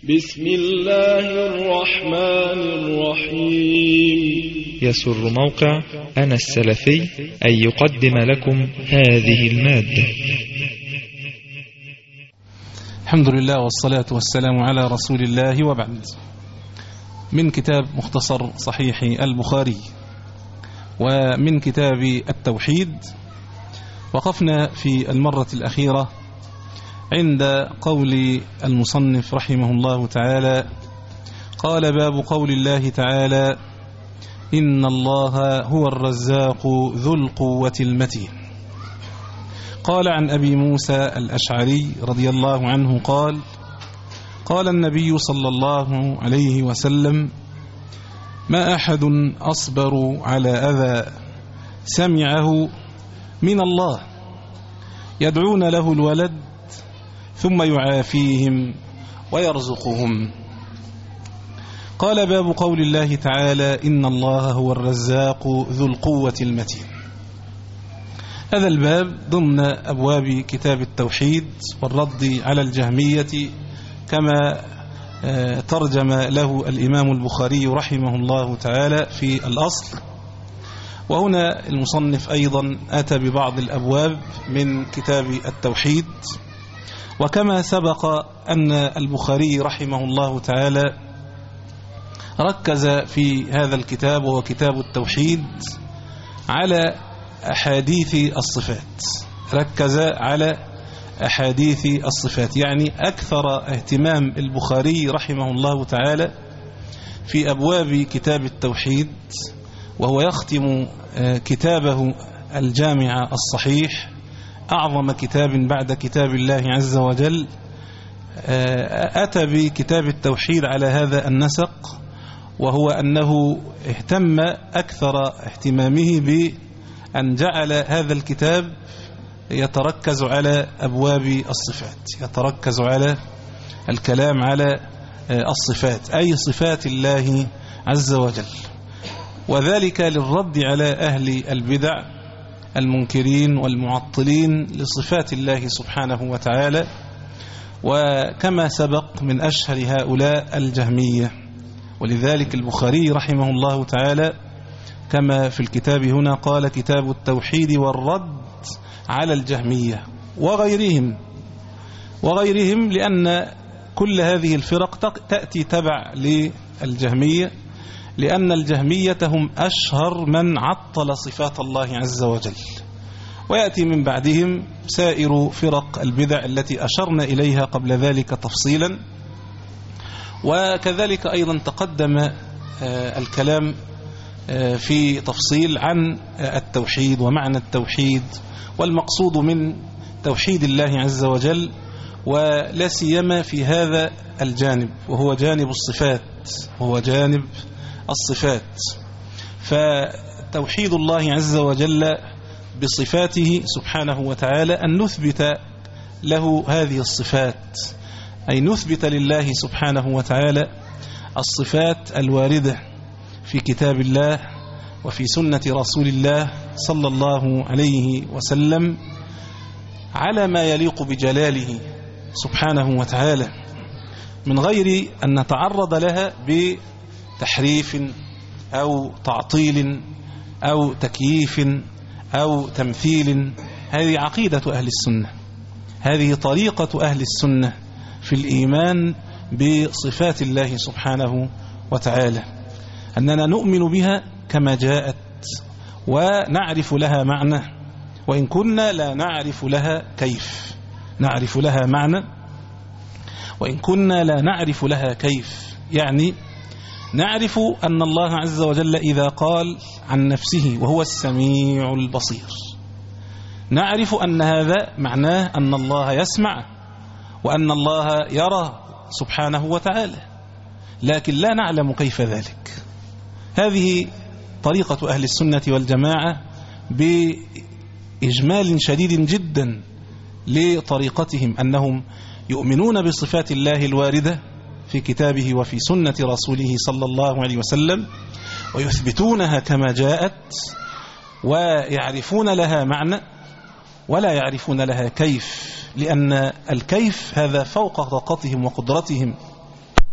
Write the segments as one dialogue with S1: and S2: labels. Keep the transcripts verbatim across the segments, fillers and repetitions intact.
S1: بسم الله الرحمن الرحيم.
S2: يسر موقع أنا السلفي أن يقدم لكم هذه المادة.
S3: الحمد لله والصلاة والسلام على رسول الله، وبعد. من كتاب مختصر صحيح البخاري ومن كتاب التوحيد، وقفنا في المرة الأخيرة عند قول المصنف رحمه الله تعالى: قال: باب قول الله تعالى: إن الله هو الرزاق ذو القوة المتين. قال عن أبي موسى الأشعري رضي الله عنه قال: قال النبي صلى الله عليه وسلم: ما أحد أصبر على أذى سمعه من الله يدعون له الولد ثم يعافيهم ويرزقهم. قال: باب قول الله تعالى: إن الله هو الرزاق ذو القوة المتين. هذا الباب ضمن أبواب كتاب التوحيد والرد على الجهمية، كما ترجم له الإمام البخاري رحمه الله تعالى في الأصل. وهنا المصنف أيضا أتى ببعض الأبواب من كتاب التوحيد. وكما سبق أن البخاري رحمه الله تعالى ركز في هذا الكتاب وهو كتاب التوحيد على أحاديث الصفات، ركز على أحاديث الصفات، يعني أكثر اهتمام البخاري رحمه الله تعالى في أبواب كتاب التوحيد، وهو يختم كتابه الجامع الصحيح، أعظم كتاب بعد كتاب الله عز وجل، أتى بكتاب التوحيد على هذا النسق، وهو أنه اهتم أكثر اهتمامه بأن جعل هذا الكتاب يتركز على أبواب الصفات، يتركز على الكلام على الصفات، أي صفات الله عز وجل، وذلك للرد على أهل البدع المنكرين والمعطلين لصفات الله سبحانه وتعالى. وكما سبق من أشهر هؤلاء الجهمية، ولذلك البخاري رحمه الله تعالى كما في الكتاب هنا قال: كتاب التوحيد والرد على الجهمية وغيرهم وغيرهم لأن كل هذه الفرق تأتي تبع للجهمية، لأن الجهمية هم أشهر من عطل صفات الله عز وجل، ويأتي من بعدهم سائر فرق البدع التي أشرنا إليها قبل ذلك تفصيلا. وكذلك أيضا تقدم الكلام في تفصيل عن التوحيد ومعنى التوحيد والمقصود من توحيد الله عز وجل، ولا سيما في هذا الجانب وهو جانب الصفات، وهو جانب الصفات. فتوحيد الله عز وجل بصفاته سبحانه وتعالى أن نثبت له هذه الصفات، أي نثبت لله سبحانه وتعالى الصفات الواردة في كتاب الله وفي سنة رسول الله صلى الله عليه وسلم على ما يليق بجلاله سبحانه وتعالى، من غير أن نتعرض لها بتحريف أو تعطيل أو تكييف أو تمثيل. هذه عقيدة أهل السنة، هذه طريقة أهل السنة في الإيمان بصفات الله سبحانه وتعالى، أننا نؤمن بها كما جاءت ونعرف لها معنى، وإن كنا لا نعرف لها كيف، نعرف لها معنى وإن كنا لا نعرف لها كيف. يعني نعرف أن الله عز وجل إذا قال عن نفسه وهو السميع البصير، نعرف أن هذا معناه أن الله يسمع وأن الله يرى سبحانه وتعالى، لكن لا نعلم كيف ذلك. هذه طريقة أهل السنة والجماعة بإجمال شديد جدا لطريقتهم، أنهم يؤمنون بصفات الله الواردة في كتابه وفي سنة رسوله صلى الله عليه وسلم، ويثبتونها كما جاءت، ويعرفون لها معنى ولا يعرفون لها كيف، لأن الكيف هذا فوق طاقتهم وقدرتهم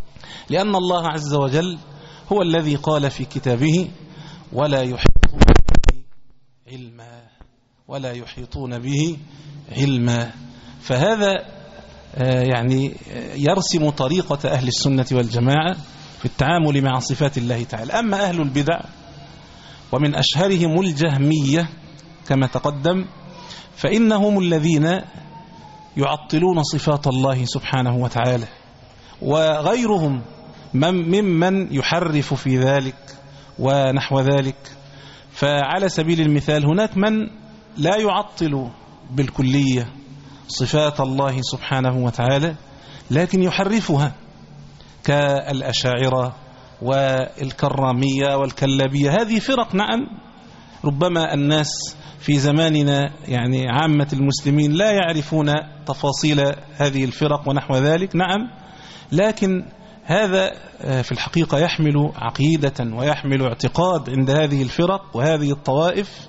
S3: لأن الله عز وجل هو الذي قال في كتابه ولا يحيطون به علما ولا يحيطون به علما. فهذا يعني يرسم طريقة أهل السنة والجماعة في التعامل مع صفات الله تعالى. أما أهل البدع ومن أشهرهم الجهمية كما تقدم، فإنهم الذين يعطلون صفات الله سبحانه وتعالى، وغيرهم ممن يحرف في ذلك ونحو ذلك. فعلى سبيل المثال هناك من لا يعطل بالكلية صفات الله سبحانه وتعالى لكن يحرفها، كالأشاعرة والكرامية والكلابية. هذه فرق نعم ربما الناس في زماننا يعني عامة المسلمين لا يعرفون تفاصيل هذه الفرق ونحو ذلك، نعم، لكن هذا في الحقيقة يحمل عقيدة ويحمل اعتقاد عند هذه الفرق وهذه الطوائف،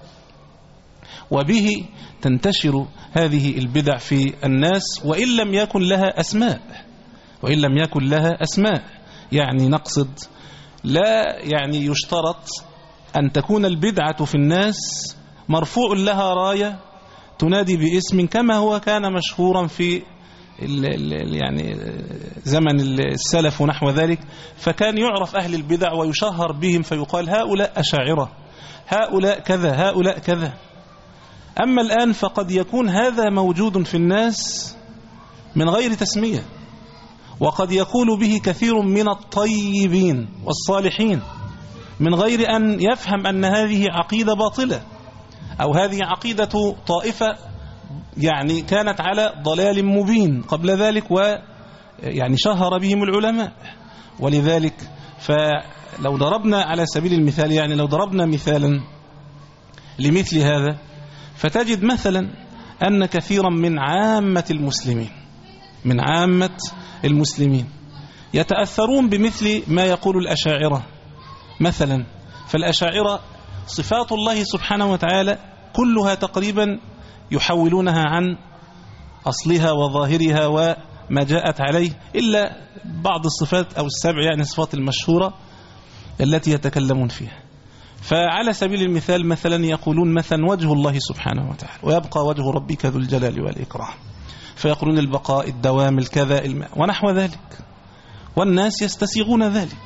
S3: وبه تنتشر هذه البدع في الناس وإن لم يكن لها أسماء وإن لم يكن لها أسماء يعني نقصد لا يعني يشترط أن تكون البدعة في الناس مرفوع لها راية تنادي باسم كما هو كان مشهورا في ال ال يعني زمن السلف ونحو ذلك، فكان يعرف أهل البدع ويشهر بهم فيقال هؤلاء أشاعرة، هؤلاء كذا، هؤلاء كذا. أما الآن فقد يكون هذا موجود في الناس من غير تسمية، وقد يقول به كثير من الطيبين والصالحين من غير أن يفهم أن هذه عقيدة باطلة أو هذه عقيدة طائفة يعني كانت على ضلال مبين قبل ذلك ويعني شهر بهم العلماء. ولذلك فلو ضربنا على سبيل المثال يعني لو ضربنا مثالا لمثل هذا فتجد مثلا أن كثيرا من عامة المسلمين من عامة المسلمين يتأثرون بمثل ما يقول الأشاعرة مثلا. فالأشاعرة صفات الله سبحانه وتعالى كلها تقريبا يحولونها عن أصلها وظاهرها وما جاءت عليه إلا بعض الصفات أو السبع يعني الصفات المشهورة التي يتكلمون فيها. فعلى سبيل المثال مثلا يقولون مثلا وجه الله سبحانه وتعالى ويبقى وجه ربك ذو الجلال والإكرام، فيقولون البقاء الدوام الكذا الماء ونحو ذلك، والناس يستسيغون ذلك.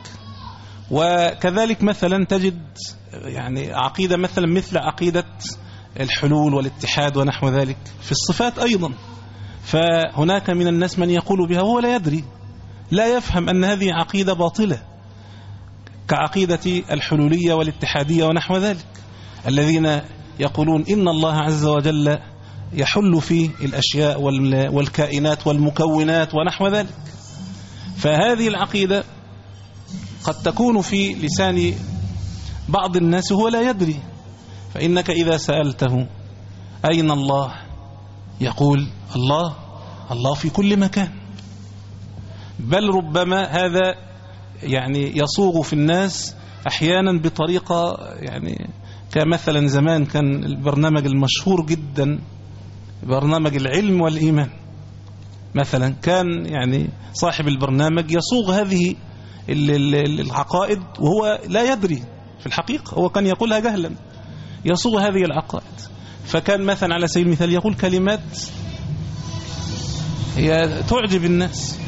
S3: وكذلك مثلا تجد يعني عقيدة مثلا مثل عقيدة الحلول والاتحاد ونحو ذلك في الصفات أيضا، فهناك من الناس من يقول بها وهو لا يدري لا يفهم أن هذه عقيدة باطلة كعقيدة الحلولية والاتحادية ونحو ذلك، الذين يقولون إن الله عز وجل يحل في الأشياء والكائنات والمكونات ونحو ذلك. فهذه العقيدة قد تكون في لسان بعض الناس وهو لا يدري، فإنك إذا سألته أين الله يقول الله الله في كل مكان، بل ربما هذا يعني يصوغ في الناس أحيانا بطريقة يعني كمثلا زمان كان البرنامج المشهور جدا برنامج العلم والإيمان مثلا، كان يعني صاحب البرنامج يصوغ هذه العقائد وهو لا يدري في الحقيقة، هو كان يقولها جهلا يصوغ هذه العقائد. فكان مثلا على سبيل المثال يقول كلمات هي تعجب الناس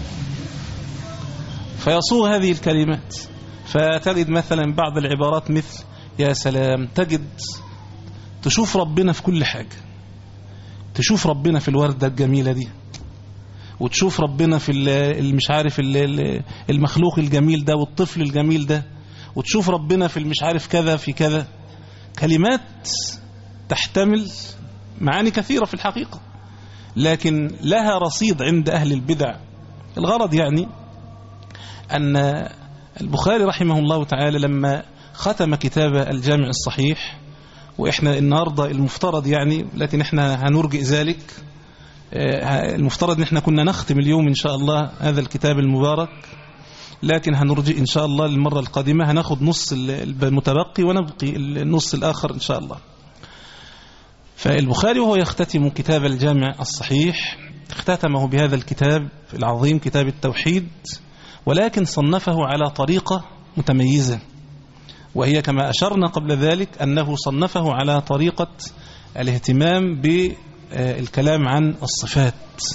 S3: فيصوغ هذه الكلمات، فتجد مثلا بعض العبارات مثل يا سلام، تجد تشوف ربنا في كل حاجة، تشوف ربنا في الوردة الجميلة دي، وتشوف ربنا في المش عارف المخلوق الجميل ده والطفل الجميل ده، وتشوف ربنا في المش عارف كذا في كذا. كلمات تحتمل معاني كثيرة في الحقيقة لكن لها رصيد عند أهل البدع. الغرض يعني أن البخاري رحمه الله تعالى لما ختم كتاب الجامع الصحيح، وإحنا النهاردة المفترض يعني لكن إحنا هنرجئ ذلك، المفترض نحن كنا نختم اليوم إن شاء الله هذا الكتاب المبارك، لكن هنرجئ إن شاء الله المرة القادمة هناخد نص المتبقي ونبقي النص الآخر إن شاء الله. فالبخاري وهو يختتم كتاب الجامع الصحيح اختتمه بهذا الكتاب العظيم كتاب التوحيد، ولكن صنفه على طريقة متميزة، وهي كما أشرنا قبل ذلك أنه صنفه على طريقة الاهتمام بالكلام عن الصفات،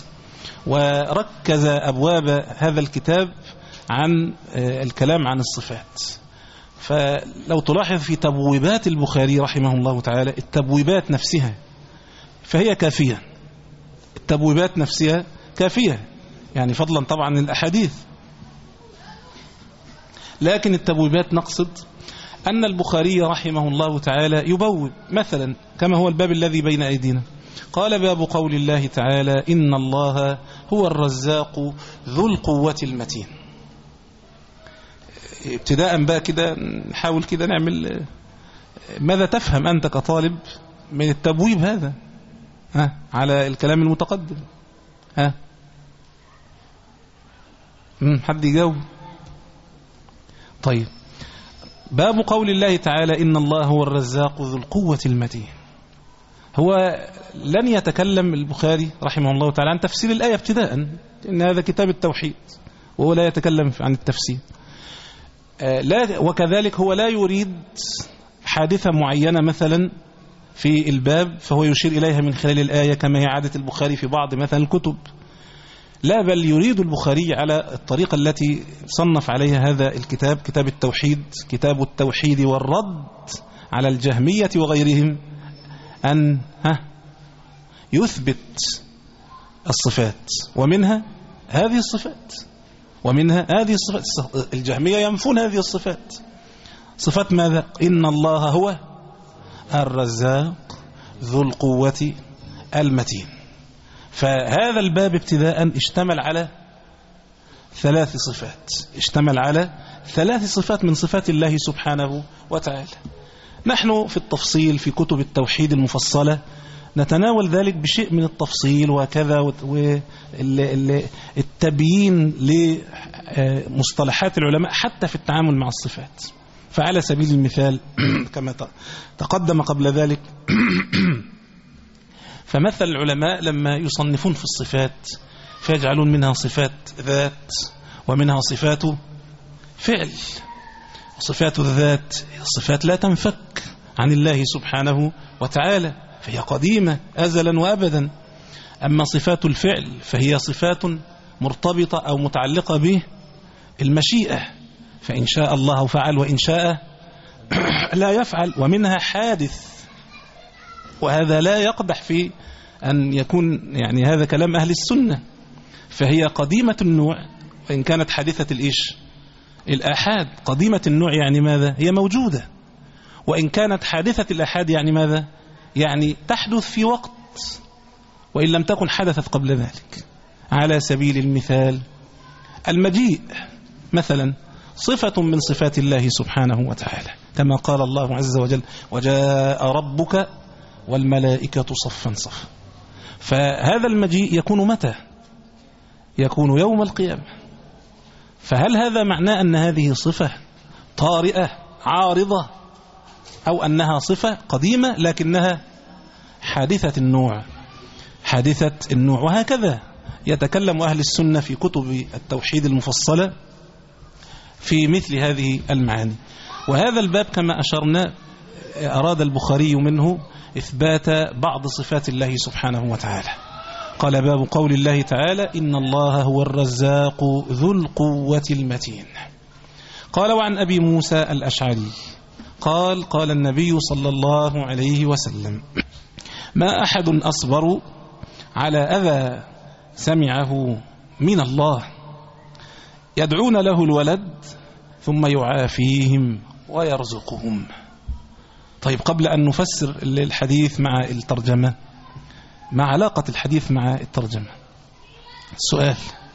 S3: وركز أبواب هذا الكتاب عن الكلام عن الصفات. فلو تلاحظ في تبويبات البخاري رحمه الله تعالى، التبويبات نفسها فهي كافية، التبويبات نفسها كافية، يعني فضلا طبعا عن الأحاديث. لكن التبويبات نقصد أن البخاري رحمه الله تعالى يبوب مثلا كما هو الباب الذي بين أيدينا، قال: باب قول الله تعالى: إن الله هو الرزاق ذو القوة المتين. ابتداء بقى كده نحاول كده نعمل ماذا تفهم أنت كطالب من التبويب هذا ها على الكلام المتقدم؟ ها حد يجاوب؟ طيب، باب قول الله تعالى: إن الله هو الرزاق ذو القوة المتين. هو لن يتكلم البخاري رحمه الله تعالى عن تفسير الآية ابتداء، إن هذا كتاب التوحيد وهو لا يتكلم عن التفسير. لا، وكذلك هو لا يريد حادثة معينة مثلا في الباب فهو يشير إليها من خلال الآية كما هي عادة البخاري في بعض مثلا الكتب. لا، بل يريد البخاري على الطريقة التي صنف عليها هذا الكتاب، كتاب التوحيد، كتاب التوحيد والرد على الجهمية وغيرهم، أن ها يثبت الصفات، ومنها هذه الصفات ومنها هذه الصفات. الجهمية ينفون هذه الصفات. صفات ماذا؟ إن الله هو الرزاق ذو القوة المتين. فهذا الباب ابتداء اشتمل على ثلاث صفات، اشتمل على ثلاث صفات من صفات الله سبحانه وتعالى. نحن في التفصيل في كتب التوحيد المفصلة نتناول ذلك بشيء من التفصيل وكذا، والتبيين لمصطلحات العلماء حتى في التعامل مع الصفات. فعلى سبيل المثال كما تقدم قبل ذلك، فمثل العلماء لما يصنفون في الصفات فيجعلون منها صفات ذات ومنها صفات فعل. صفات الذات الصفات لا تنفك عن الله سبحانه وتعالى، فهي قديمة أزلا وأبدا. أما صفات الفعل فهي صفات مرتبطة أو متعلقة به المشيئة، فإن شاء الله فعل وإن شاء لا يفعل. ومنها حادث، وهذا لا يقدح في أن يكون يعني هذا كلام أهل السنة، فهي قديمة النوع وإن كانت حادثة الإيش الآحاد. قديمة النوع يعني ماذا؟ هي موجودة. وإن كانت حادثة الآحاد يعني ماذا؟ يعني تحدث في وقت وإن لم تكن حدثت قبل ذلك. على سبيل المثال المجيء مثلا صفة من صفات الله سبحانه وتعالى، كما قال الله عز وجل: وجاء ربك والملائكة صفا صفا. فهذا المجيء يكون متى؟ يكون يوم القيامة. فهل هذا معناه أن هذه صفة طارئة عارضة، أو أنها صفة قديمة لكنها حادثة النوع؟ حادثة النوع. وهكذا يتكلم أهل السنة في كتب التوحيد المفصلة في مثل هذه المعاني. وهذا الباب كما أشرنا أراد البخاري منه إثبات بعض صفات الله سبحانه وتعالى. قال: باب قول الله تعالى: إن الله هو الرزاق ذو القوة المتين. قال: وعن أبي موسى الأشعري قال: قال النبي صلى الله عليه وسلم: ما أحد أصبر على أذى سمعه من الله يدعون له الولد ثم يعافيهم ويرزقهم. طيب، قبل أن نفسر الحديث مع الترجمة، ما علاقة الحديث مع الترجمة؟ السؤال: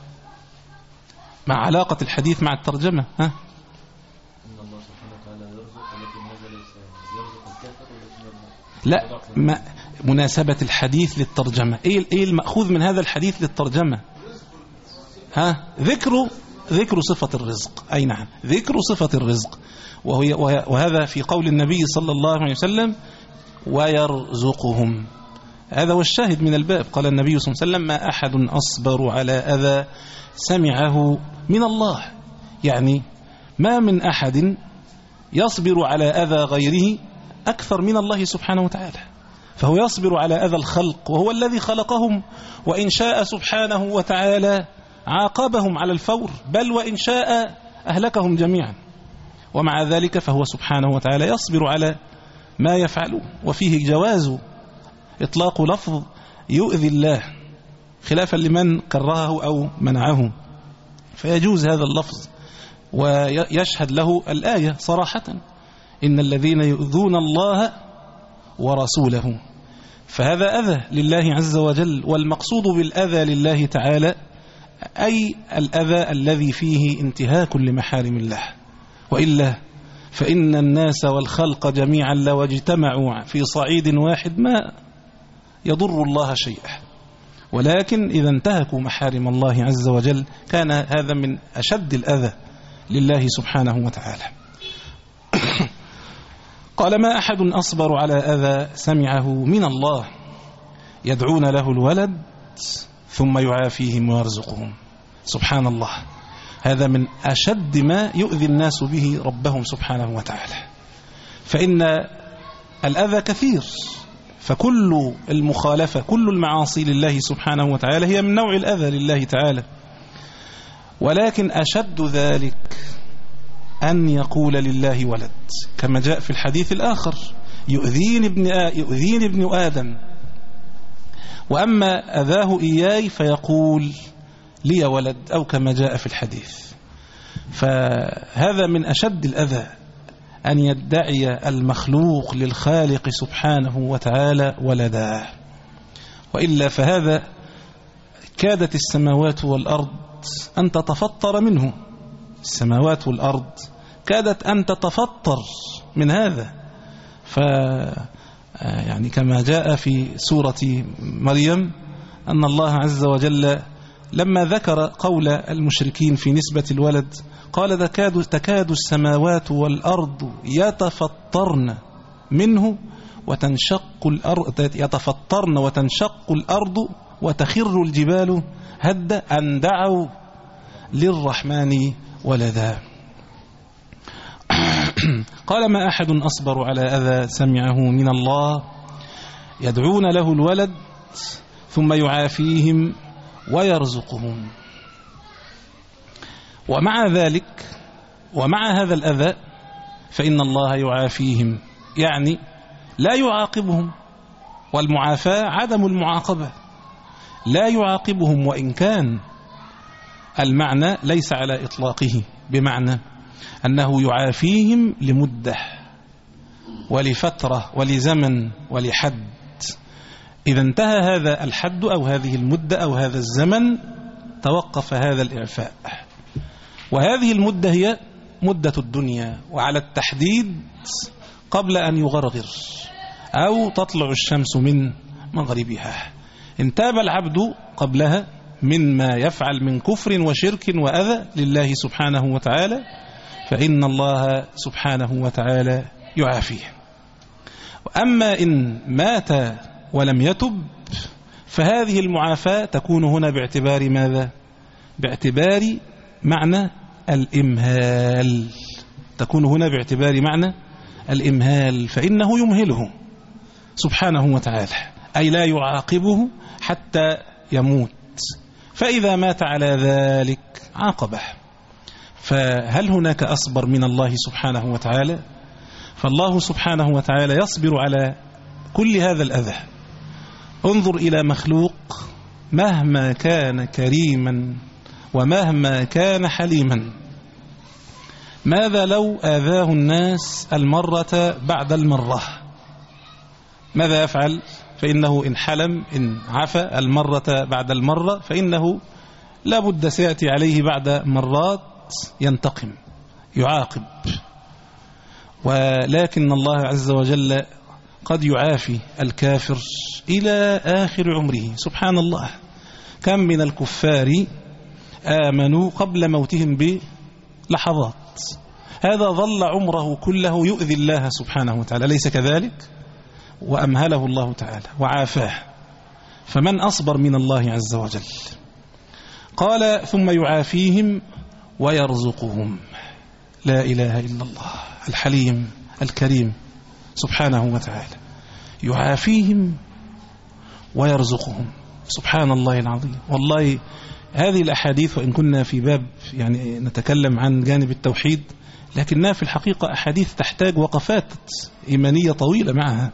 S3: ما علاقة الحديث مع الترجمة؟ ها؟
S4: إن الله سبحانه وتعالى يرزق، ولكن هذا ليس يرزق الكافر ولكن
S3: لا، ما مناسبة الحديث للترجمة؟ إيه إيه المأخوذ من هذا الحديث للترجمة؟ ها؟ ذكر ذكر صفة الرزق. أي نعم، ذكر صفة الرزق، وهي وهذا في قول النبي صلى الله عليه وسلم: ويرزقهم. هذا هو الشاهد من الباب. قال النبي صلى الله عليه وسلم: ما أحد أصبر على أذى سمعه من الله يعني ما من أحد يصبر على أذى غيره أكثر من الله سبحانه وتعالى، فهو يصبر على أذى الخلق وهو الذي خلقهم، وإن شاء سبحانه وتعالى عاقبهم على الفور، بل وإن شاء أهلكهم جميعا، ومع ذلك فهو سبحانه وتعالى يصبر على ما يفعله. وفيه جواز إطلاق لفظ يؤذي الله خلافا لمن كرهه أو منعه، فيجوز هذا اللفظ ويشهد له الآية صراحة: إن الذين يؤذون الله ورسوله. فهذا أذى لله عز وجل، والمقصود بالأذى لله تعالى أي الأذى الذي فيه انتهاك لمحارم الله، وإلا فإن الناس والخلق جميعا لو اجتمعوا في صعيد واحد ما يضر الله شيئا، ولكن إذا انتهكوا محارم الله عز وجل كان هذا من أشد الأذى لله سبحانه وتعالى. قال: ما أحد أصبر على أذى سمعه من الله يدعون له الولد ثم يعافيهم ويرزقهم. سبحان الله، هذا من أشد ما يؤذي الناس به ربهم سبحانه وتعالى، فإن الأذى كثير، فكل المخالفة كل المعاصي لله سبحانه وتعالى هي من نوع الأذى لله تعالى، ولكن أشد ذلك أن يقول لله ولد، كما جاء في الحديث الآخر: يؤذيني ابن, يؤذيني ابن آدم، وأما أذاه إياي فيقول لي ولد، أو كما جاء في الحديث. فهذا من أشد الأذى أن يدعي المخلوق للخالق سبحانه وتعالى ولدا، وإلا فهذا كادت السماوات والأرض أن تتفطر منه، السماوات والأرض كادت أن تتفطر من هذا. ف يعني كما جاء في سورة مريم أن الله عز وجل لما ذكر قول المشركين في نسبة الولد قال: تكاد, تكاد السماوات والأرض يتفطرن منه وتنشق الأرض يتفطرن وتنشق الأرض وتخر الجبال هدا أن دعوا للرحمن ولدا. قال: ما أحد أصبر على أذى سمعه من الله يدعون له الولد ثم يعافيهم ويرزقهم. ومع ذلك ومع هذا الأذى فإن الله يعافيهم، يعني لا يعاقبهم، والمعافاة عدم المعاقبة، لا يعاقبهم، وإن كان المعنى ليس على إطلاقه، بمعنى أنه يعافيهم لمدة ولفترة ولزمن ولحد، إذا انتهى هذا الحد أو هذه المدة أو هذا الزمن توقف هذا الإعفاء، وهذه المدة هي مدة الدنيا، وعلى التحديد قبل أن يغرغر أو تطلع الشمس من مغربها. إن تاب العبد قبلها مما يفعل من كفر وشرك وأذى لله سبحانه وتعالى فإن الله سبحانه وتعالى يعافيه. أما إن مات ولم يتب فهذه المعافاة تكون هنا باعتبار ماذا؟ باعتبار معنى الإمهال، تكون هنا باعتبار معنى الإمهال، فإنه يمهله سبحانه وتعالى، أي لا يعاقبه حتى يموت، فإذا مات على ذلك عاقبه. فهل هناك أصبر من الله سبحانه وتعالى؟ فالله سبحانه وتعالى يصبر على كل هذا الأذى. انظر إلى مخلوق مهما كان كريما ومهما كان حليما، ماذا لو آذاه الناس المرة بعد المرة؟ ماذا يفعل؟ فإنه إن حلم إن عفى المرة بعد المرة فإنه لا بد سيأتي عليه بعد مرات ينتقم يعاقب. ولكن الله عز وجل قد يعافي الكافر إلى آخر عمره. سبحان الله، كم من الكفار آمنوا قبل موتهم بلحظات، هذا ظل عمره كله يؤذي الله سبحانه وتعالى، ليس كذلك؟ وأمهله الله تعالى وعافاه، فمن أصبر من الله عز وجل؟ قال: ثم يعافيهم ويرزقهم. لا إله إلا الله الحليم الكريم سبحانه وتعالى، يعافيهم ويرزقهم. سبحان الله العظيم. والله هذه الأحاديث وإن كنا في باب يعني نتكلم عن جانب التوحيد، لكنها في الحقيقة أحاديث تحتاج وقفات إيمانية طويلة معها.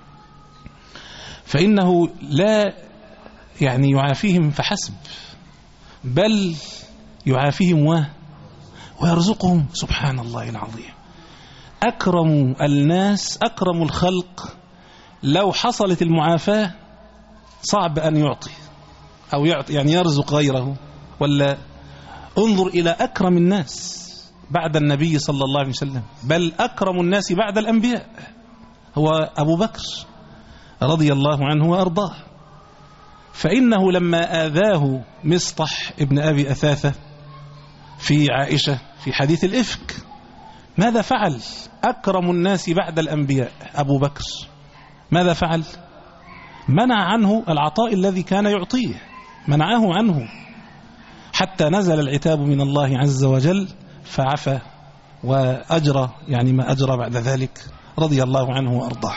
S3: فإنه لا يعني يعافيهم فحسب، بل يعافيهم و ويرزقهم. سبحان الله العظيم. أكرم الناس أكرم الخلق، لو حصلت المعافاة صعب أن يعطي أو يعطي يعني يرزق غيره. ولا انظر إلى أكرم الناس بعد النبي صلى الله عليه وسلم، بل أكرم الناس بعد الأنبياء هو أبو بكر رضي الله عنه وأرضاه. فإنه لما آذاه مصطح ابن أبي أثاثة في عائشة في حديث الإفك، ماذا فعل؟ أكرم الناس بعد الأنبياء أبو بكر، ماذا فعل؟ منع عنه العطاء الذي كان يعطيه، منعه عنه حتى نزل العتاب من الله عز وجل فعفى وأجرى يعني ما أجرى بعد ذلك رضي الله عنه وأرضاه.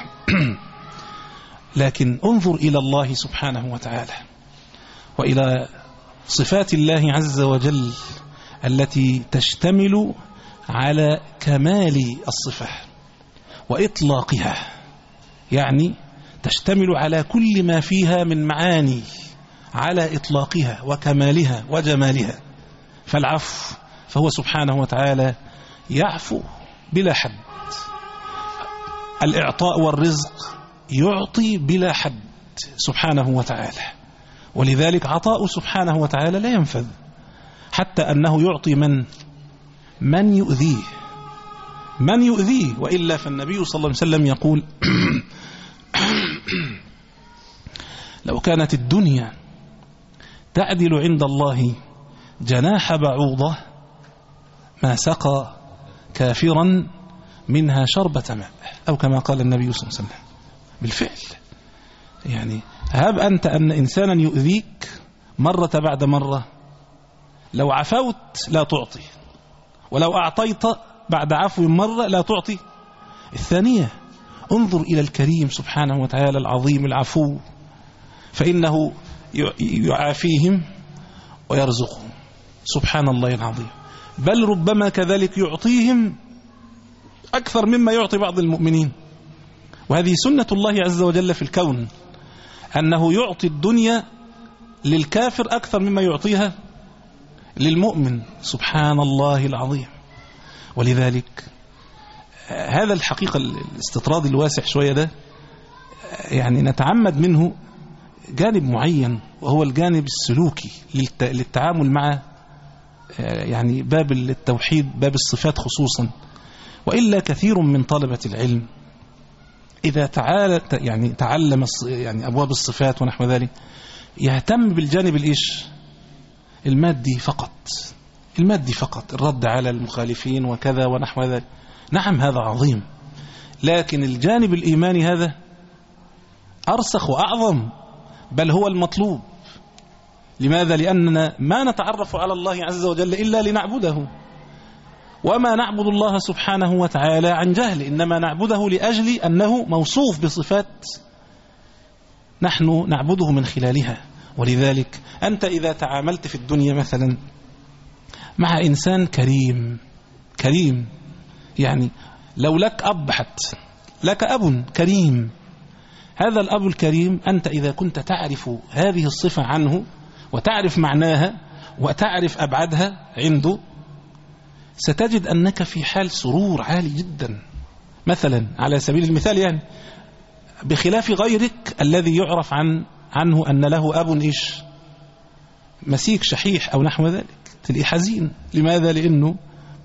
S3: لكن انظر إلى الله سبحانه وتعالى وإلى صفات الله عز وجل التي تشتمل على كمال الصفة وإطلاقها، يعني تشتمل على كل ما فيها من معاني على إطلاقها وكمالها وجمالها. فالعفو، فهو سبحانه وتعالى يعفو بلا حد. الإعطاء والرزق يعطي بلا حد سبحانه وتعالى، ولذلك عطاء سبحانه وتعالى لا ينفذ، حتى أنه يعطي من من يؤذيه من يؤذيه وإلا فالنبي صلى الله عليه وسلم يقول لو كانت الدنيا تعدل عند الله جناح بعوضة ما سقى كافرا منها شربة ماء، أو كما قال النبي صلى الله عليه وسلم. بالفعل يعني هب أنت أن إنسانا يؤذيك مرة بعد مرة، لو عفوت لا تعطي، ولو أعطيت بعد عفو مرة لا تعطي الثانية. انظر إلى الكريم سبحانه وتعالى العظيم العفو، فإنه يعافيهم ويرزقهم. سبحان الله العظيم. بل ربما كذلك يعطيهم أكثر مما يعطي بعض المؤمنين. وهذه سنة الله عز وجل في الكون، أنه يعطي الدنيا للكافر أكثر مما يعطيها للمؤمن. سبحان الله العظيم. ولذلك هذا الحقيقة الاستطراد الواسع شوية ده يعني نتعمد منه جانب معين، وهو الجانب السلوكي للتعامل مع يعني باب التوحيد، باب الصفات خصوصا. وإلا كثير من طلبة العلم إذا تعالى يعني تعلم يعني أبواب الصفات ونحو ذلك يهتم بالجانب الإيش المادي فقط، المادي فقط، الرد على المخالفين وكذا ونحو ذلك. نعم هذا عظيم، لكن الجانب الإيماني هذا أرسخ وأعظم، بل هو المطلوب. لماذا؟ لأننا ما نتعرف على الله عز وجل إلا لنعبده، وما نعبد الله سبحانه وتعالى عن جهل، إنما نعبده لأجل أنه موصوف بصفات نحن نعبده من خلالها. ولذلك أنت إذا تعاملت في الدنيا مثلا مع إنسان كريم كريم يعني لو لك أب حتى لك أب كريم، هذا الأب الكريم أنت إذا كنت تعرف هذه الصفة عنه وتعرف معناها وتعرف أبعادها عنده، ستجد أنك في حال سرور عالي جدا. مثلا على سبيل المثال يعني بخلاف غيرك الذي يعرف عن عنه أن له أب إيش مسيك شحيح أو نحو ذلك، تلاقيه حزين. لماذا؟ لأنه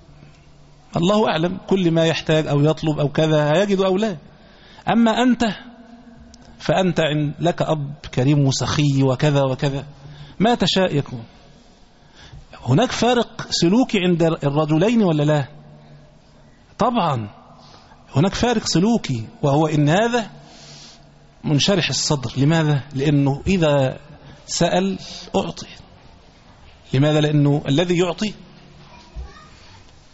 S3: الله أعلم كل ما يحتاج أو يطلب أو كذا يجد أو لا. أما أنت فأنت لك أب كريم وسخي وكذا وكذا ما تشاء يكون. هناك فارق سلوكي عند الرجلين ولا لا؟ طبعا هناك فارق سلوكي، وهو إن هذا منشرح الصدر. لماذا؟ لأنه إذا سأل أعطي. لماذا؟ لأنه الذي يعطي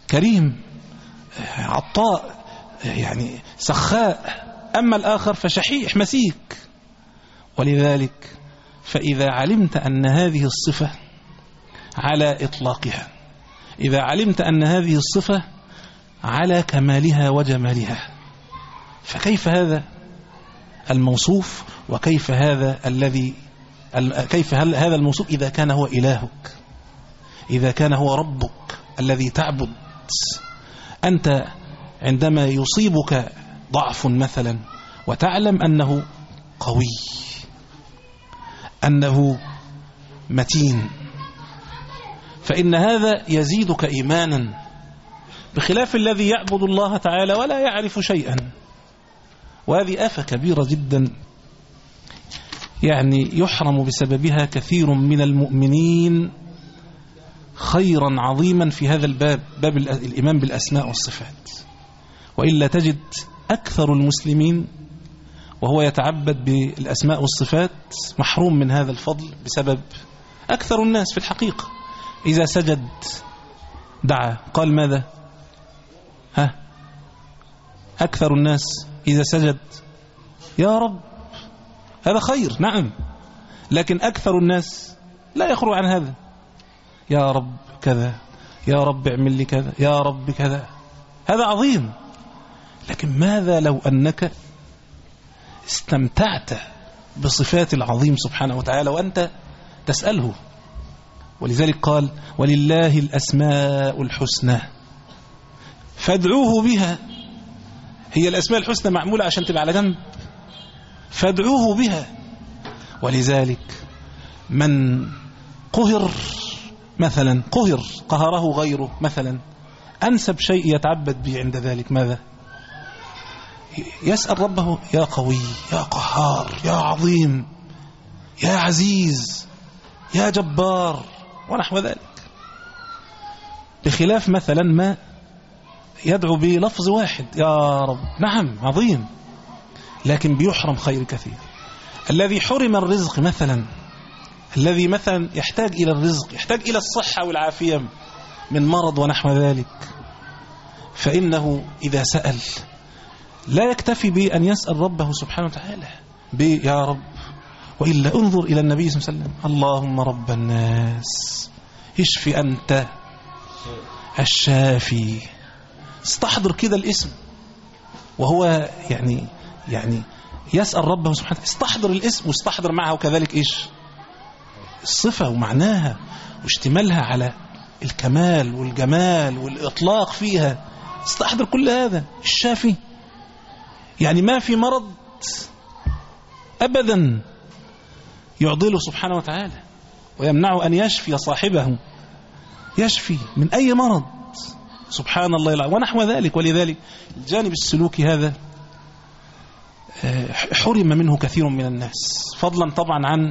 S3: كريم عطاء يعني سخاء، أما الآخر فشحيح مسيك. ولذلك فإذا علمت أن هذه الصفة على إطلاقها، إذا علمت أن هذه الصفة على كمالها وجمالها، فكيف هذا الموصوف، وكيف هذا الذي كيف هذا الموصوف إذا كان هو إلهك، إذا كان هو ربك الذي تعبد. أنت عندما يصيبك ضعف مثلا وتعلم أنه قوي، أنه متين، فإن هذا يزيدك إيمانا، بخلاف الذي يعبد الله تعالى ولا يعرف شيئا. وهذه آفة كبيرة جدا يعني يحرم بسببها كثير من المؤمنين خيرا عظيما في هذا الباب، باب الإيمان بالأسماء والصفات. وإلا تجد أكثر المسلمين وهو يتعبد بالأسماء والصفات محروم من هذا الفضل، بسبب أكثر الناس في الحقيقة إذا سجد دعا قال ماذا؟ ها أكثر الناس إذا سجد يا رب، هذا خير نعم، لكن أكثر الناس لا يخرج عن هذا، يا رب كذا، يا رب اعمل لي كذا، يا رب كذا، هذا عظيم. لكن ماذا لو أنك استمتعت بصفات العظيم سبحانه وتعالى وأنت تسأله؟ ولذلك قال ولله الأسماء الحسنى فادعوه بها. هي الأسماء الحسنى معمولة عشان تبقى على جنب، فادعوه بها. ولذلك من قهر مثلا، قهر قهره غيره مثلا، أنسب شيء يتعبد به عند ذلك ماذا؟ يسأل ربه يا قوي، يا قهار، يا عظيم، يا عزيز، يا جبار ونحو ذلك، بخلاف مثلا ما يدعو بلفظ واحد يا رب، نعم عظيم، لكن بيحرم خير كثير. الذي حرم الرزق مثلا، الذي مثلا يحتاج إلى الرزق، يحتاج إلى الصحة والعافية من مرض ونحو ذلك، فإنه إذا سأل لا يكتفي بأن يسأل ربه سبحانه وتعالى يا رب، وإلا انظر إلى النبي صلى الله عليه وسلم اللهم رب الناس اشف أنت الشافي. استحضر كده الاسم وهو يعني يعني يسأل ربه سبحانه وتعالى، استحضر الاسم واستحضر معه كذلك إيش الصفة ومعناها واشتمالها على الكمال والجمال والإطلاق فيها. استحضر كل هذا. الشافي يعني ما في مرض أبدا يعضله سبحانه وتعالى ويمنعه أن يشفي صاحبه، يشفي من أي مرض سبحان الله العظيم ونحو ذلك. ولذلك الجانب السلوكي هذا حرم منه كثير من الناس، فضلا طبعا عن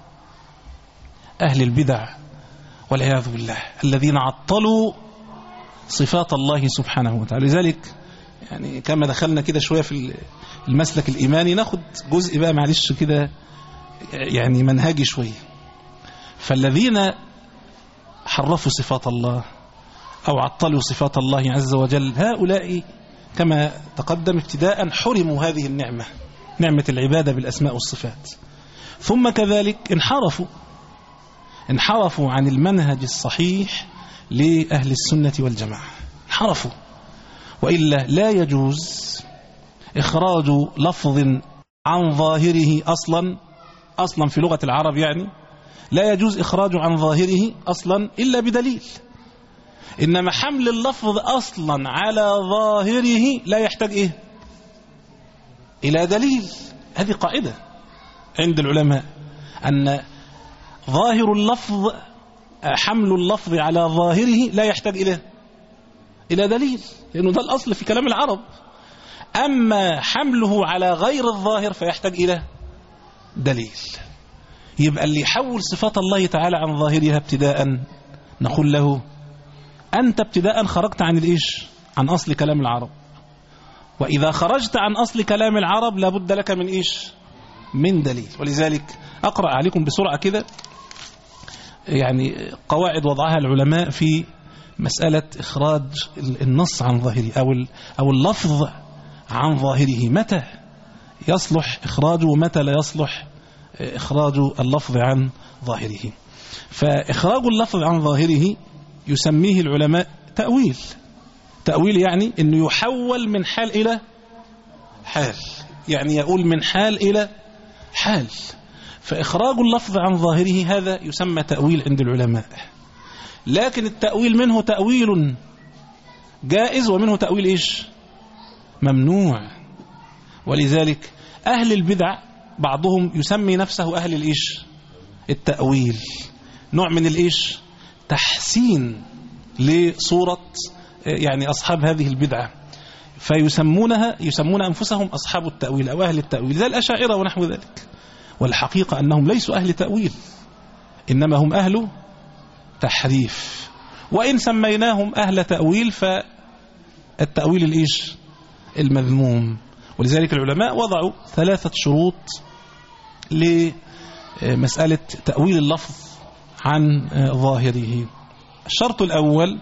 S3: أهل البدع والعياذ بالله الذين عطلوا صفات الله سبحانه وتعالى. لذلك يعني كما دخلنا كده شوية في المسلك الإيماني، ناخد جزء بقى معلش كده يعني منهجي شوية. فالذين حرفوا صفات الله أو عطلوا صفات الله عز وجل، هؤلاء كما تقدم ابتداء حرموا هذه النعمة، نعمة العبادة بالأسماء والصفات، ثم كذلك انحرفوا انحرفوا عن المنهج الصحيح لأهل السنة والجماعة، انحرفوا. وإلا لا يجوز إخراج لفظ عن ظاهره أصلا أصلا في لغة العرب، يعني لا يجوز إخراجه عن ظاهره أصلا إلا بدليل. إنما حمل اللفظ أصلا على ظاهره لا يحتاج إيه إلى دليل. هذه قاعدة عند العلماء، أن ظاهر اللفظ حمل اللفظ على ظاهره لا يحتاج إلى إلى دليل، لأنه ده الأصل في كلام العرب. أما حمله على غير الظاهر فيحتاج إلى دليل. يبقى اللي يحول صفات الله تعالى عن ظاهرها ابتداء نقول له أنت ابتداء خرجت عن الإيش عن أصل كلام العرب. وإذا خرجت عن أصل كلام العرب لابد لك من إيش من دليل. ولذلك أقرأ عليكم بسرعة كده يعني قواعد وضعها العلماء في مسألة إخراج النص عن ظاهره أو أو اللفظ عن ظاهره، متى يصلح إخراجه ومتى لا يصلح إخراج اللفظ عن ظاهره. فإخراج اللفظ عن ظاهره يسميه العلماء تأويل. تأويل يعني أنه يحول من حال إلى حال، يعني يقول من حال إلى حال. فإخراج اللفظ عن ظاهره هذا يسمى تأويل عند العلماء. لكن التأويل منه تأويل جائز ومنه تأويل إيش؟ ممنوع. ولذلك أهل البدع بعضهم يسمي نفسه أهل الإيش؟ التأويل، نوع من الإيش؟ تحسين لصورة يعني أصحاب هذه البدعة، فيسمونها يسمون أنفسهم أصحاب التأويل أو أهل التأويل زي الأشاعرة ونحو ذلك. والحقيقة أنهم ليسوا أهل تأويل، إنما هم أهل تحريف. وإن سميناهم أهل تأويل فالتأويل الإيش؟ المذموم. ولذلك العلماء وضعوا ثلاثة شروط لمسألة تأويل اللفظ عن ظاهره. الشرط الأول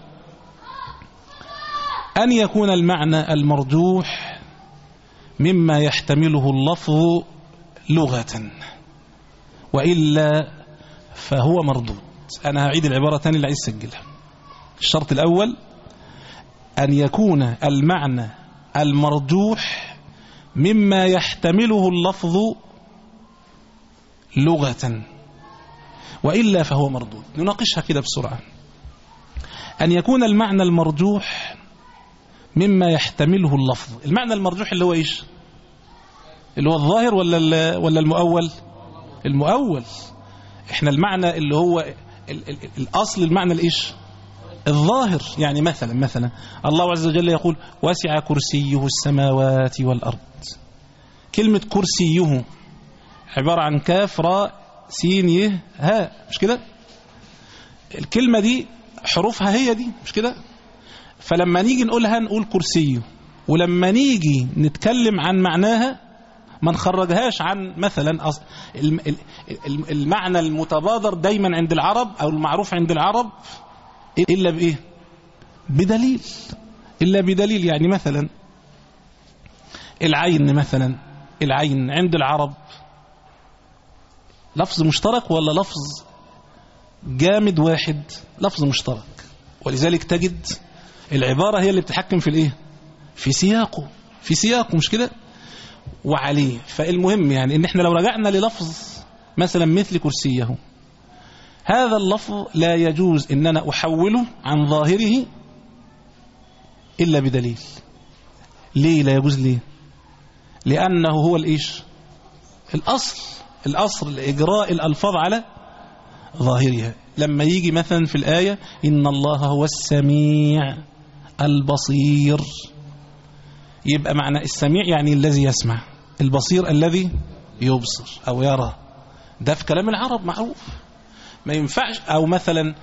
S3: أن يكون المعنى المرجوح مما يحتمله اللفظ لغة، وإلا فهو مردود. أنا هعيد العبارة تاني اللي عايز أسجلها. الشرط الأول أن يكون المعنى المرجوح مما يحتمله اللفظ لغة، وإلا فهو مردود. نناقشها كده بسرعة. أن يكون المعنى المرجوح مما يحتمله اللفظ. المعنى المرجوح اللي هو إيش؟ اللي هو الظاهر ولا ولا المؤول؟ المؤول. إحنا المعنى اللي هو ال ال الأصل المعنى الإيش؟ الظاهر. يعني مثلا مثلا الله عز وجل يقول وسع كرسيه السماوات والأرض. كلمة كرسيه عبارة عن كاف راء سين يه هاء، مش كده؟ الكلمة دي حروفها هي دي، مش كده؟ فلما نيجي نقولها نقول كرسيه، ولما نيجي نتكلم عن معناها ما نخرجهاش عن مثلا المعنى المتبادر دايما عند العرب أو المعروف عند العرب إلا بإيه؟ بدليل. إلا بدليل. يعني مثلا العين، مثلا العين عند العرب لفظ مشترك ولا لفظ جامد واحد؟ لفظ مشترك. ولذلك تجد العبارة هي اللي بتحكم في الإيه؟ في سياقه، في سياقه، مش كده؟ وعليه. فالمهم يعني إن إحنا لو رجعنا للفظ مثلا مثل كرسيه، هذا اللفظ لا يجوز إن أنا أحوله عن ظاهره إلا بدليل. ليه لا يجوز؟ ليه؟ لأنه هو الإيش؟ الأصل. الأصل لإجراء الألفاظ على ظاهرها. لما يجي مثلا في الآية إن الله هو السميع البصير، يبقى معنى السميع يعني الذي يسمع، البصير الذي يبصر أو يرى. ده في كلام العرب معروف، ما ينفعش. أو مثلا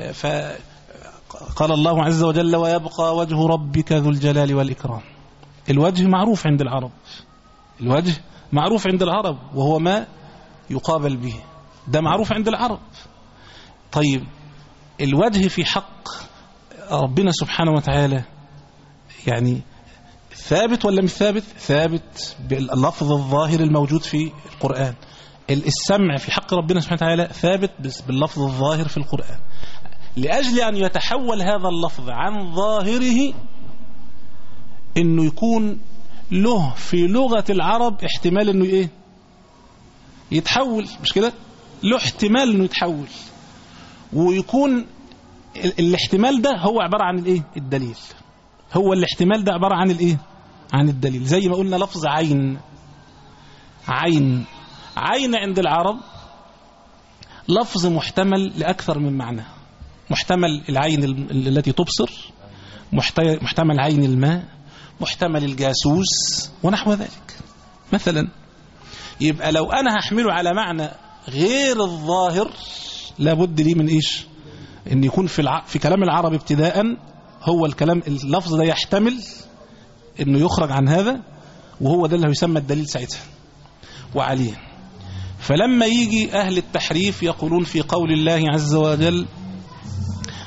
S3: فقال الله عز وجل ويبقى وجه ربك ذو الجلال والإكرام. الوجه معروف عند العرب، الوجه معروف عند العرب وهو ما يقابل به، ده معروف عند العرب. طيب الوجه في حق ربنا سبحانه وتعالى يعني ثابت ولا مش ثابت؟ ثابت باللفظ الظاهر الموجود في القرآن. السمع في حق ربنا سبحانه وتعالى ثابت باللفظ الظاهر في القرآن. لأجل أن يتحول هذا اللفظ عن ظاهره إنه يكون له في لغة العرب احتمال إنه إيه؟ يتحول، مش كده؟ له احتمال إنه يتحول، ويكون الاحتمال ده هو عبارة عن الإيه؟ الدليل. هو الاحتمال ده عبارة عن الإيه؟ عن الدليل. زي ما قلنا لفظ عين. عين عين عند العرب لفظ محتمل لأكثر من معنى. محتمل العين التي تبصر، محتمل عين الماء، محتمل الجاسوس ونحو ذلك مثلا. يبقى لو أنا هحمله على معنى غير الظاهر لابد لي من إيش؟ إن يكون في, الع... في كلام العرب ابتداء هو الكلام اللفظ ده يحتمل إنه يخرج عن هذا، وهو ده اللي يسمى الدليل ساعتها وعليه. فلما يجي أهل التحريف يقولون في قول الله عز وجل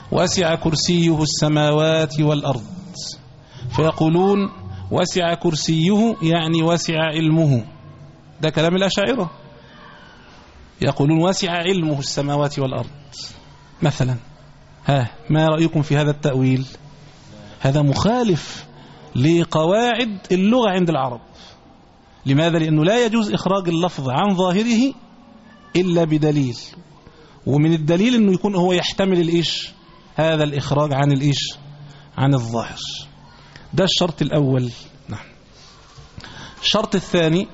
S3: وسع كرسيه السماوات والأرض، فيقولون وسع كرسيه يعني وسع علمه، ده كلام الأشاعرة، يقولون وسع علمه السماوات والأرض مثلا. ها ما رأيكم في هذا التأويل؟ هذا مخالف لقواعد اللغة عند العرب. لماذا؟ لأنه لا يجوز إخراج اللفظ عن ظاهره إلا بدليل، ومن الدليل أنه يكون هو يحتمل الإيش؟ هذا الإخراج عن الإيش؟ عن الظاهر. ده الشرط الأول. نعم. الشرط الثاني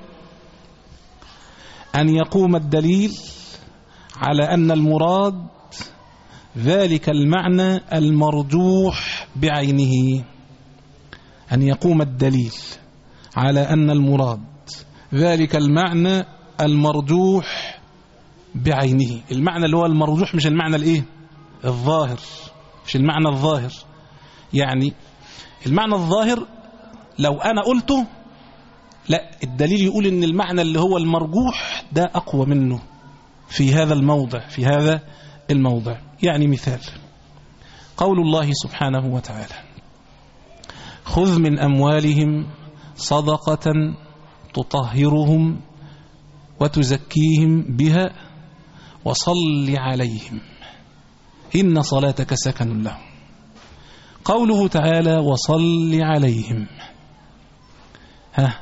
S3: أن يقوم الدليل على أن المراد ذلك المعنى المرجوح بعينه. أن يقوم الدليل على أن المراد ذلك المعنى المرجوح بعينه. المعنى اللي هو المرجوح مش المعنى الايه؟ الظاهر، مش المعنى الظاهر. يعني المعنى الظاهر لو أنا قلته لا، الدليل يقول ان المعنى اللي هو المرجوح ده أقوى منه في هذا الموضع، في هذا الموضع. يعني مثال قول الله سبحانه وتعالى: خذ من أموالهم صدقة تطهرهم وتزكيهم بها وصل عليهم إن صلاتك سكن لهم. قوله تعالى وصل عليهم، ها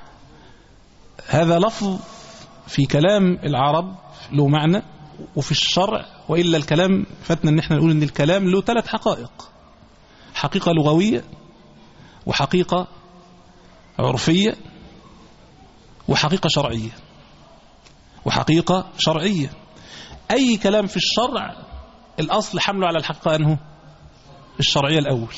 S3: هذا لفظ في كلام العرب له معنى وفي الشرع، وإلا الكلام فاتنا ان احنا نقول ان الكلام له ثلاث حقائق: حقيقة لغوية، وحقيقة عرفية، وحقيقة شرعية. وحقيقة شرعية أي كلام في الشرع الأصل حمله على الحقيقة أنه الشرعية الأول.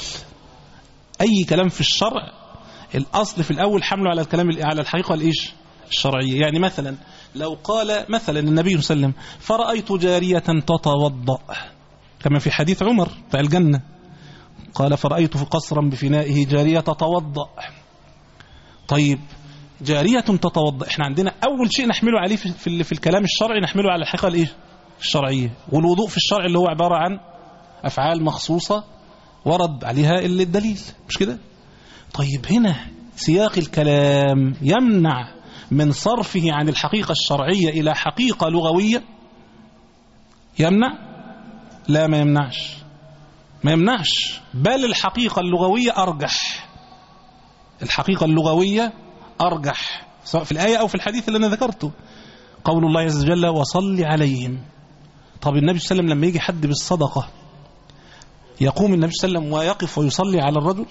S3: أي كلام في الشرع الأصل في الأول حمله على الكلام على الحقيقة الإيش؟ الشرعية. يعني مثلا لو قال مثلا النبي صلى الله عليه وسلم: فرأيت جارية تتوضأ، كما في حديث عمر بتاع الجنة، قال: فرأيت قصرا بفنائه جارية تتوضأ. طيب جارية تتوضأ، احنا عندنا أول شيء نحمله عليه في, في, في الكلام الشرعي نحمله على الحقيقة الإيه؟ الشرعية. والوضوء في الشرع اللي هو عبارة عن أفعال مخصوصة ورد عليها اللي الدليل، مش كده؟ طيب هنا سياق الكلام يمنع من صرفه عن الحقيقة الشرعية إلى حقيقة لغوية؟ يمنع؟ لا، ما يمنعش، ما يمنعش، بل الحقيقة اللغوية أرجح. الحقيقة اللغوية أرجح سواء في الآية أو في الحديث اللي أنا ذكرته. قول الله عز وجل: وصل عليهم. طب النبي صلى الله عليه وسلم لما يجي حد بالصدقة يقوم النبي صلى الله عليه وسلم ويقف ويصلي على الرجل،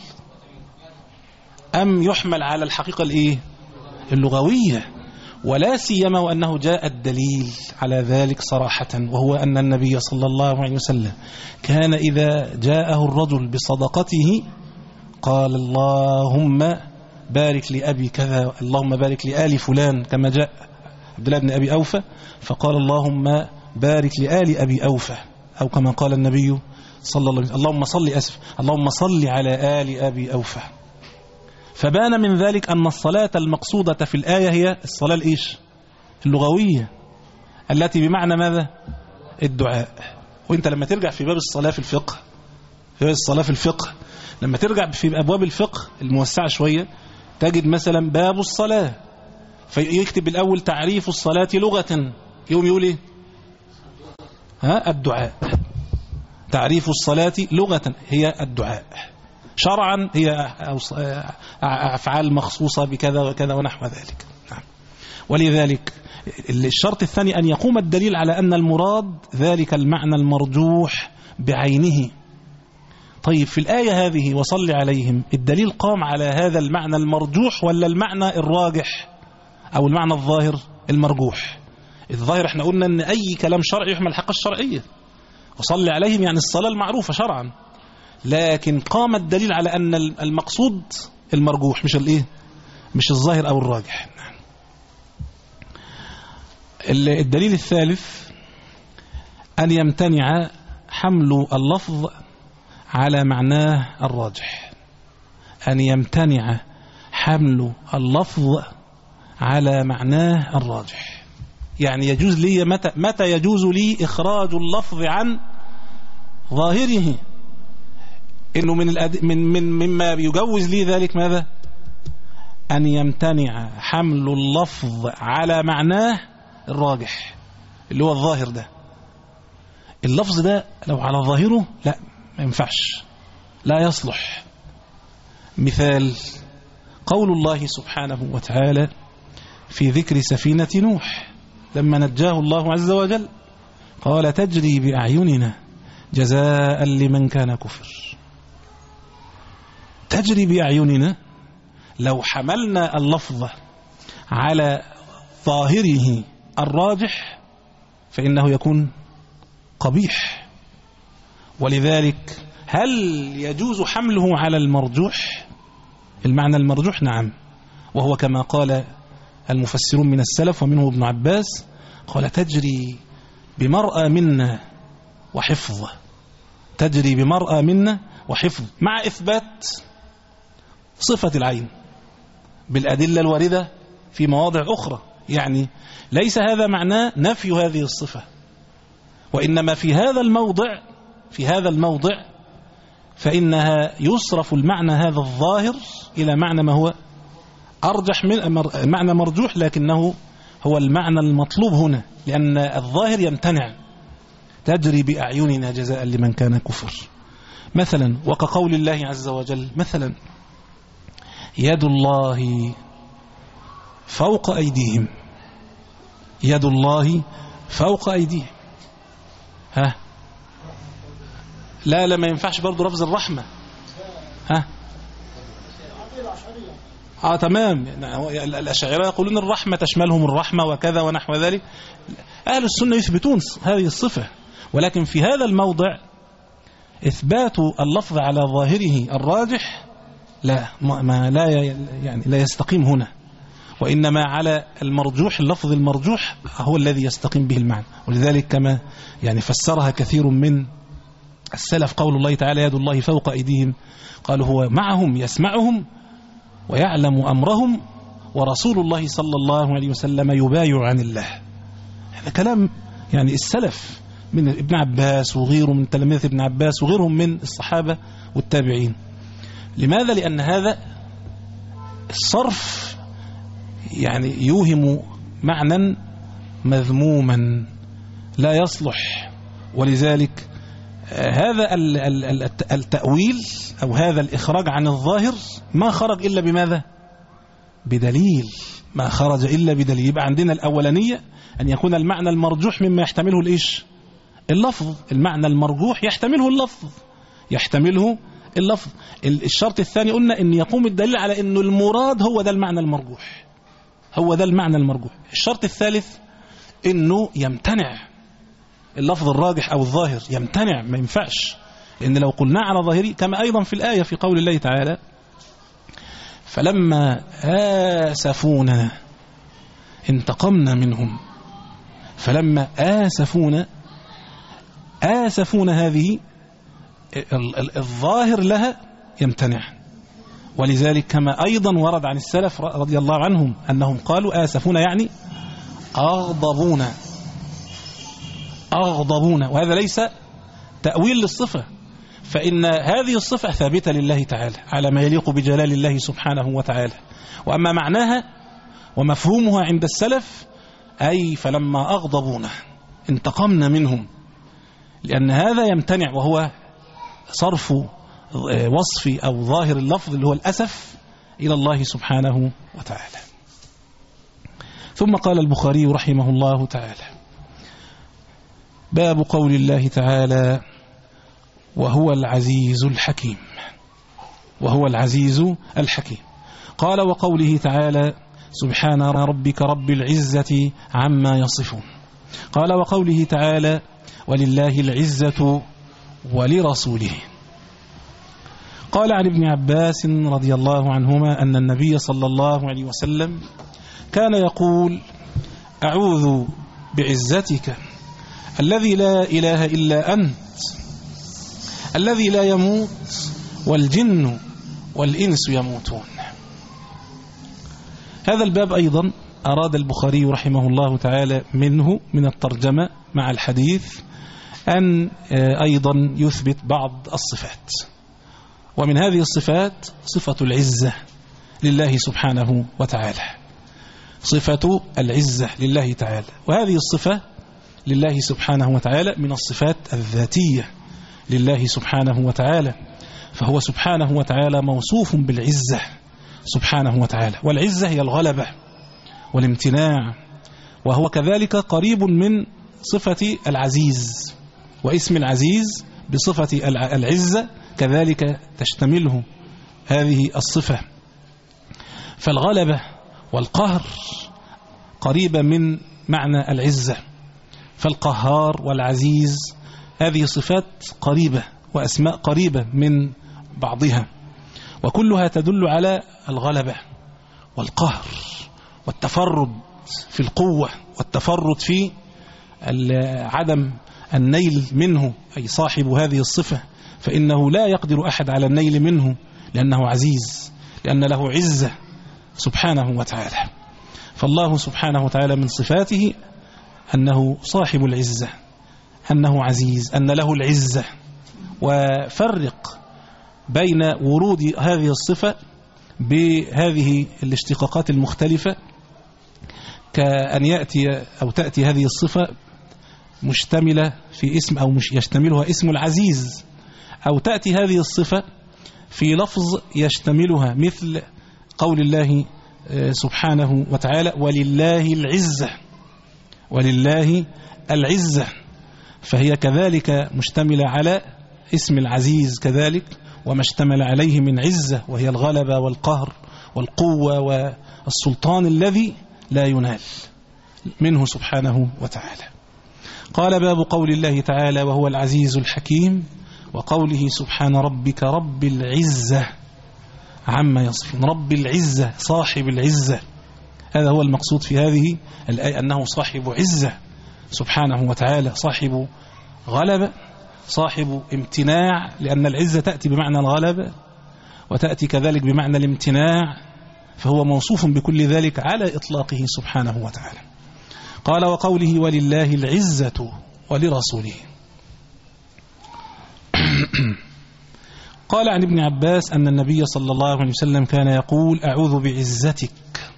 S3: أم يحمل على الحقيقة الإيه؟ اللغوية؟ ولا سيما وأنه جاء الدليل على ذلك صراحة، وهو أن النبي صلى الله عليه وسلم كان إذا جاءه الرجل بصدقته قال: اللهم بارك لأبي كذا، اللهم بارك لآل فلان، كما جاء عبد الله بن أبي أوفى فقال: اللهم بارك لآل أبي أوفى، أو كما قال النبي صلى الله عليه وسلم: اللهم صل أسف اللهم صل على آل أبي أوفى. فبان من ذلك أن الصلاة المقصودة في الآية هي الصلاة الإيش؟ اللغوية، التي بمعنى ماذا؟ الدعاء. وانت لما ترجع في باب الصلاة في الفقه، في باب الصلاة في الفقه لما ترجع في أبواب الفقه الموسعة شوية تجد مثلا باب الصلاة فيكتب الأول تعريف الصلاة لغة، يوم يقول إيه؟ ها الدعاء. تعريف الصلاة لغة هي الدعاء، شرعا هي أفعال مخصوصة بكذا وكذا ونحو ذلك. نعم. ولذلك الشرط الثاني أن يقوم الدليل على أن المراد ذلك المعنى المرجوح بعينه. طيب في الآية هذه وصل عليهم، الدليل قام على هذا المعنى المرجوح ولا المعنى الراجح أو المعنى الظاهر المرجوح؟ الظاهر احنا قلنا أن أي كلام شرعي يحمل الحقيقة الشرعية، وصل عليهم يعني الصلاة المعروفة شرعا، لكن قام الدليل على أن المقصود المرجوح مش الايه؟ مش الظاهر أو الراجح. الدليل الثالث أن يمتنع حمل اللفظ على معناه الراجح. أن يمتنع حمل اللفظ على معناه الراجح، يعني يجوز لي متى, متى يجوز لي إخراج اللفظ عن ظاهره؟ إنه من, الأد... من, من مما بيجوز لي ذلك ماذا؟ أن يمتنع حمل اللفظ على معناه الراجح اللي هو الظاهر ده. اللفظ ده لو على ظاهره لا ما ينفعش، لا يصلح. مثال قول الله سبحانه وتعالى في ذكر سفينة نوح لما نجاه الله عز وجل قال تجري بأعيننا جزاء لمن كان كفر. تجري بأعيننا لو حملنا اللفظ على ظاهره الراجح فإنه يكون قبيح. ولذلك هل يجوز حمله على المرجوح؟ المعنى المرجوح نعم، وهو كما قال المفسرون من السلف ومنه ابن عباس قال تجري بمرأى منا وحفظ، تجري بمرأى منا وحفظ، مع إثبات صفة العين بالأدلة الواردة في مواضع أخرى. يعني ليس هذا معناه نفي هذه الصفة، وإنما في هذا الموضع في هذا الموضع فإنها يصرف المعنى هذا الظاهر إلى معنى ما هو أرجح من معنى مرجوح، لكنه هو المعنى المطلوب هنا، لأن الظاهر يمتنع. تجري بأعيننا جزاء لمن كان كفر مثلا. وكقول الله عز وجل مثلا يد الله فوق أيديهم، يد الله فوق أيديهم. ها لا لا ما ينفعش برضو لفظ الرحمة. ها اه تمام. الأشاعرة يقولون الرحمة تشملهم الرحمة وكذا ونحو ذلك. أهل السنة يثبتون هذه الصفة، ولكن في هذا الموضع إثبات اللفظ على ظاهره الراجح لا ما لا يعني لا يستقيم هنا، وإنما على المرجوح، اللفظ المرجوح هو الذي يستقيم به المعنى. ولذلك كما يعني فسرها كثير من السلف قول الله تعالى يد الله فوق أيديهم، قالوا هو معهم يسمعهم ويعلم أمرهم ورسول الله صلى الله عليه وسلم يبايع عن الله. هذا كلام يعني السلف من ابن عباس وغيره من تلاميذ ابن عباس وغيرهم من الصحابة والتابعين. لماذا؟ لأن هذا الصرف يعني يوهم معنى مذموما لا يصلح. ولذلك هذا التأويل أو هذا الإخراج عن الظاهر ما خرج إلا بماذا؟ بدليل، ما خرج إلا بدليل. يبقى عندنا الأولانية أن يكون المعنى المرجوح مما يحتمله الإيش؟ اللفظ. المعنى المرجوح يحتمله اللفظ يحتمله اللفظ. الشرط الثاني قلنا أن يقوم الدليل على أنه المراد هو ده المعنى المرجوح، هو ده المعنى المرجوح. الشرط الثالث أنه يمتنع اللفظ الراجح أو الظاهر، يمتنع ما ينفعش، لأن لو قلنا على ظاهري كما أيضا في الآية في قول الله تعالى فلما آسفونا انتقمنا منهم. فلما آسفونا آسفونا هذه الظاهر لها يمتنع. ولذلك كما أيضا ورد عن السلف رضي الله عنهم أنهم قالوا آسفونا يعني أغضبونا أغضبونا، وهذا ليس تأويل للصفة، فإن هذه الصفة ثابتة لله تعالى على ما يليق بجلال الله سبحانه وتعالى. وأما معناها ومفهومها عند السلف أي فلما أغضبونا انتقمنا منهم، لأن هذا يمتنع وهو صرف وصف أو ظاهر اللفظ اللي هو الأسف إلى الله سبحانه وتعالى. ثم قال البخاري رحمه الله تعالى باب قول الله تعالى وهو العزيز الحكيم، وهو العزيز الحكيم. قال وقوله تعالى سبحان ربك رب العزة عما يصفون. قال وقوله تعالى ولله العزة ولرسوله. قال عن ابن عباس رضي الله عنهما أن النبي صلى الله عليه وسلم كان يقول أعوذ بعزتك الذي لا إله إلا أنت الذي لا يموت والجن والإنس يموتون. هذا الباب أيضا أراد البخاري رحمه الله تعالى منه من الترجمة مع الحديث أن أيضا يثبت بعض الصفات. ومن هذه الصفات صفة العزة لله سبحانه وتعالى، صفة العزة لله تعالى، وهذه الصفة لله سبحانه وتعالى من الصفات الذاتية لله سبحانه وتعالى، فهو سبحانه وتعالى موصوف بالعزة سبحانه وتعالى، والعزة هي الغلبة والامتناع، وهو كذلك قريب من صفة العزيز، واسم العزيز بصفة العزة كذلك تشتمله هذه الصفة. فالغلبة والقهر قريبة من معنى العزة، فالقهار والعزيز هذه صفات قريبة وأسماء قريبة من بعضها، وكلها تدل على الغلبة والقهر والتفرد في القوة والتفرد في عدم النيل منه، أي صاحب هذه الصفة فإنه لا يقدر أحد على النيل منه لأنه عزيز، لأن له عزة سبحانه وتعالى. فالله سبحانه وتعالى من صفاته أنه صاحب العزة، أنه عزيز، أن له العزة. وفرق بين ورود هذه الصفة بهذه الاشتقاقات المختلفة، كأن يأتي أو تأتي هذه الصفة مشتملة في اسم أو مش يشتملها اسم العزيز، أو تأتي هذه الصفة في لفظ يشتملها مثل قول الله سبحانه وتعالى ولله العزة، ولله العزة، فهي كذلك مشتملة على اسم العزيز كذلك وما اشتمل عليه من عزة، وهي الغلبة والقهر والقوة والسلطان الذي لا ينال منه سبحانه وتعالى. قال باب قول الله تعالى وهو العزيز الحكيم، وقوله سبحان ربك رب العزة عما يصفون، رب العزة صاحب العزة، هذا هو المقصود في هذه الآية، أنه صاحب عزة سبحانه وتعالى، صاحب غلبة، صاحب امتناع، لأن العزة تأتي بمعنى الغلبة وتأتي كذلك بمعنى الامتناع، فهو موصوف بكل ذلك على إطلاقه سبحانه وتعالى. قال وقوله ولله العزة ولرسوله. قال عن ابن عباس أن النبي صلى الله عليه وسلم كان يقول أعوذ بعزتك،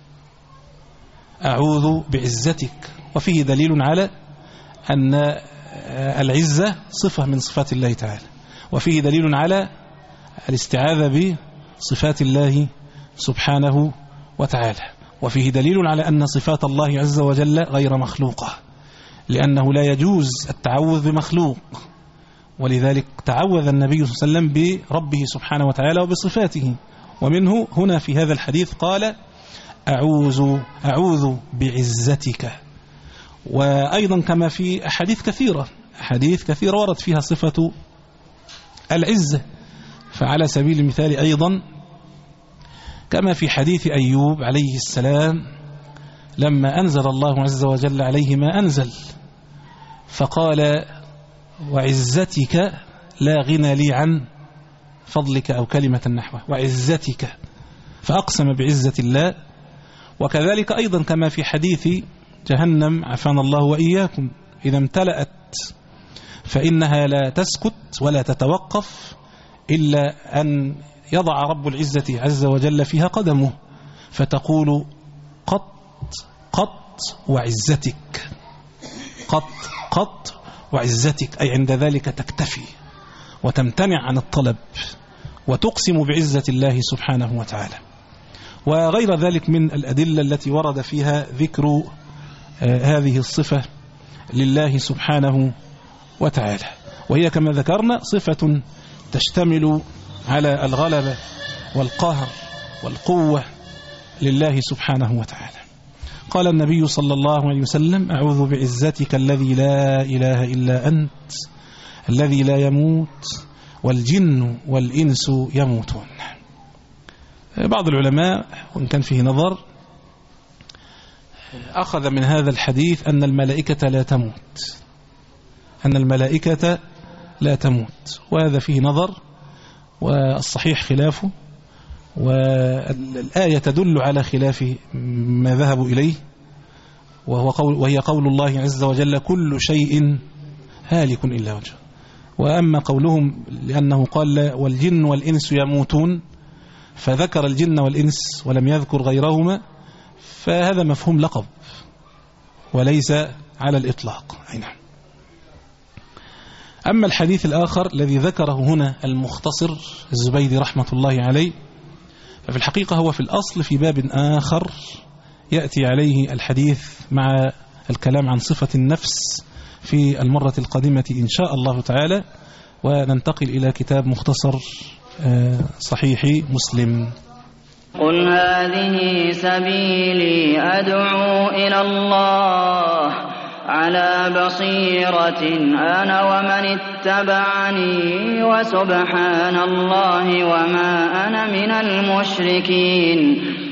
S3: أعوذ بعزتك، وفيه دليل على أن العزة صفة من صفات الله تعالى، وفيه دليل على الاستعاذة بصفات الله سبحانه وتعالى، وفيه دليل على أن صفات الله عز وجل غير مخلوقة، لأنه لا يجوز التعوذ بمخلوق، ولذلك تعوذ النبي صلى الله عليه وسلم بربه سبحانه وتعالى وبصفاته. ومنه هنا في هذا الحديث قال أعوذ, أعوذ بعزتك. وأيضا كما في أحاديث كثيرة أحاديث كثيرة ورد فيها صفة العزة، فعلى سبيل المثال أيضا كما في حديث أيوب عليه السلام لما أنزل الله عز وجل عليه ما أنزل، فقال وعزتك لا غنى لي عن فضلك، أو كلمة نحوه وعزتك، فأقسم بعزة الله. وكذلك أيضا كما في حديث جهنم عافانا الله وإياكم إذا امتلأت فإنها لا تسكت ولا تتوقف إلا أن يضع رب العزة عز وجل فيها قدمه فتقول قط قط وعزتك، قط قط وعزتك، أي عند ذلك تكتفي وتمتنع عن الطلب وتقسم بعزة الله سبحانه وتعالى. وغير ذلك من الأدلة التي ورد فيها ذكر هذه الصفة لله سبحانه وتعالى، وهي كما ذكرنا صفة تشتمل على الغلبة والقهر والقوة لله سبحانه وتعالى. قال النبي صلى الله عليه وسلم أعوذ بعزتك الذي لا إله إلا أنت الذي لا يموت والجن والإنس يموتون. بعض العلماء وإن كان فيه نظر أخذ من هذا الحديث أن الملائكة لا تموت، أن الملائكة لا تموت، وهذا فيه نظر والصحيح خلافه، والآية تدل على خلاف ما ذهبوا إليه، وهو قول وهي قول الله عز وجل كل شيء هالك إلا وجهه، وأما قولهم لأنه قال والجن والإنس يموتون فذكر الجن والإنس ولم يذكر غيرهما، فهذا مفهوم لقب وليس على الإطلاق. نعم. أما الحديث الآخر الذي ذكره هنا المختصر الزبيدي رحمة الله عليه، ففي الحقيقة هو في الأصل في باب آخر يأتي عليه الحديث مع الكلام عن صفة النفس في المرة القادمة إن شاء الله تعالى، وننتقل إلى كتاب مختصر صحيح مسلم.
S5: قل هذه سبيلي أدعو إلى الله على بصيرة أنا ومن اتبعني وسبحان الله وما أنا من المشركين.